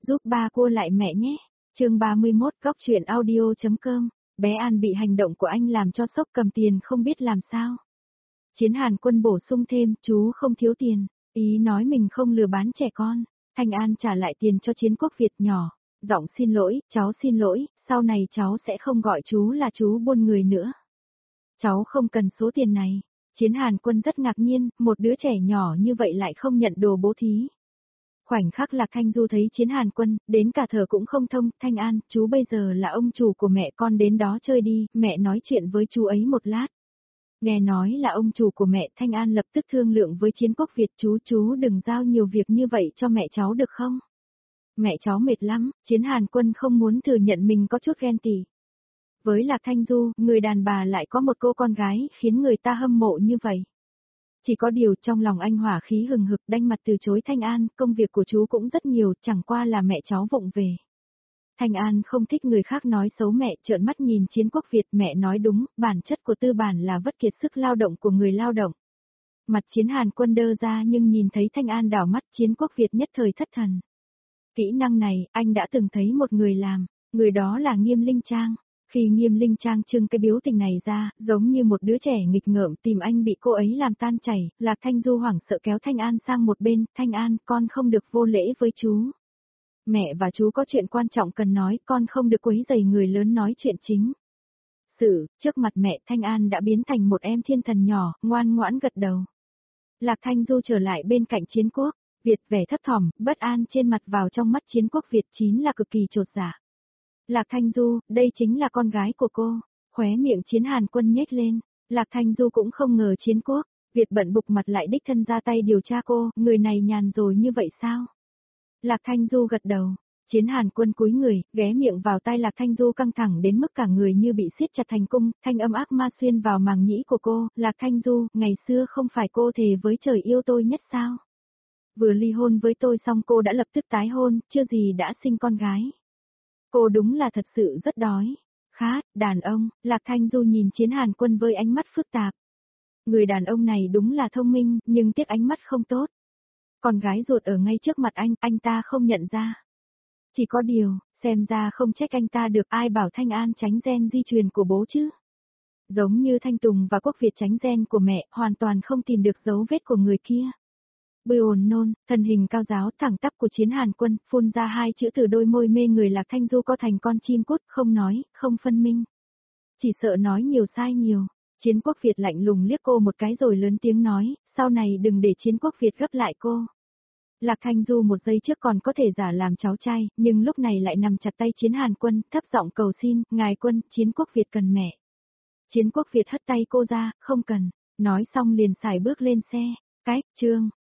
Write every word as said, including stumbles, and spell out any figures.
giúp ba cua lại mẹ nhé. Chương ba mươi mốt góc truyện audio.com. Bé An bị hành động của anh làm cho sốc, cầm tiền không biết làm sao. Chiến Hàn Quân bổ sung thêm, chú không thiếu tiền, ý nói mình không lừa bán trẻ con. Thanh An trả lại tiền cho Chiến Quốc Việt nhỏ, giọng xin lỗi, cháu xin lỗi, sau này cháu sẽ không gọi chú là chú buôn người nữa. Cháu không cần số tiền này. Chiến Hàn Quân rất ngạc nhiên, một đứa trẻ nhỏ như vậy lại không nhận đồ bố thí. Khoảnh khắc Lạc Thanh Du thấy Chiến Hàn Quân, đến cả thở cũng không thông. Thanh An, chú bây giờ là ông chủ của mẹ, con đến đó chơi đi, mẹ nói chuyện với chú ấy một lát. Nghe nói là ông chủ của mẹ, Thanh An lập tức thương lượng với Chiến Quốc Việt, chú chú đừng giao nhiều việc như vậy cho mẹ cháu được không? Mẹ cháu mệt lắm. Chiến Hàn Quân không muốn thừa nhận mình có chút ghen tị. Với Lạc Thanh Du, người đàn bà lại có một cô con gái khiến người ta hâm mộ như vậy. Chỉ có điều trong lòng anh hỏa khí hừng hực, đanh mặt từ chối. Thanh An, công việc của chú cũng rất nhiều, chẳng qua là mẹ cháu vụng về. Thanh An không thích người khác nói xấu mẹ, trợn mắt nhìn Chiến Quốc Việt, mẹ nói đúng, bản chất của tư bản là vất kiệt sức lao động của người lao động. Mặt Chiến Hàn Quân đơ ra nhưng nhìn thấy Thanh An đảo mắt, Chiến Quốc Việt nhất thời thất thần. Kỹ năng này, anh đã từng thấy một người làm, người đó là Nghiêm Linh Trang. Khi Nghiêm Linh Trang trưng cái biểu tình này ra, giống như một đứa trẻ nghịch ngợm tìm anh bị cô ấy làm tan chảy, Lạc Thanh Du hoảng sợ kéo Thanh An sang một bên, Thanh An, con không được vô lễ với chú. Mẹ và chú có chuyện quan trọng cần nói, con không được quấy rầy người lớn nói chuyện chính. Sự, trước mặt mẹ, Thanh An đã biến thành một em thiên thần nhỏ, ngoan ngoãn gật đầu. Lạc Thanh Du trở lại bên cạnh Chiến Quốc Việt, vẻ thấp thỏm, bất an trên mặt vào trong mắt Chiến Quốc Việt chính là cực kỳ chột dạ. Lạc Thanh Du, đây chính là con gái của cô. Khóe miệng Chiến Hàn Quân nhếch lên. Lạc Thanh Du cũng không ngờ Chiến Quốc Việt bận bục mặt lại đích thân ra tay điều tra cô, người này nhàn rồi như vậy sao? Lạc Thanh Du gật đầu. Chiến Hàn Quân cúi người, ghé miệng vào tai Lạc Thanh Du căng thẳng đến mức cả người như bị siết chặt thành cung, thanh âm ác ma xuyên vào màng nhĩ của cô. Lạc Thanh Du, ngày xưa không phải cô thề với trời yêu tôi nhất sao? Vừa ly hôn với tôi xong cô đã lập tức tái hôn, chưa gì đã sinh con gái. Cô đúng là thật sự rất đói. Khát, đàn ông. Lạc Thanh Du nhìn Chiến Hàn Quân với ánh mắt phức tạp. Người đàn ông này đúng là thông minh, nhưng tiếc ánh mắt không tốt. Con gái ruột ở ngay trước mặt anh, anh ta không nhận ra. Chỉ có điều, xem ra không trách anh ta được, ai bảo Thanh An tránh gen di truyền của bố chứ. Giống như Thanh Tùng và Quốc Việt tránh gen của mẹ, hoàn toàn không tìm được dấu vết của người kia. Buồn nôn, thân hình cao giáo thẳng tắp của Chiến Hàn Quân, phun ra hai chữ từ đôi môi mê người. Lạc Thanh Du co thành con chim cút, không nói, không phân minh. Chỉ sợ nói nhiều sai nhiều. Chiến Quốc Việt lạnh lùng liếc cô một cái rồi lớn tiếng nói, sau này đừng để Chiến Quốc Việt gấp lại cô. Lạc Thanh Du một giây trước còn có thể giả làm cháu trai, nhưng lúc này lại nằm chặt tay Chiến Hàn Quân, thấp giọng cầu xin, ngài Quân, Chiến Quốc Việt cần mẹ. Chiến Quốc Việt hất tay cô ra, không cần, nói xong liền xài bước lên xe. Cái, chương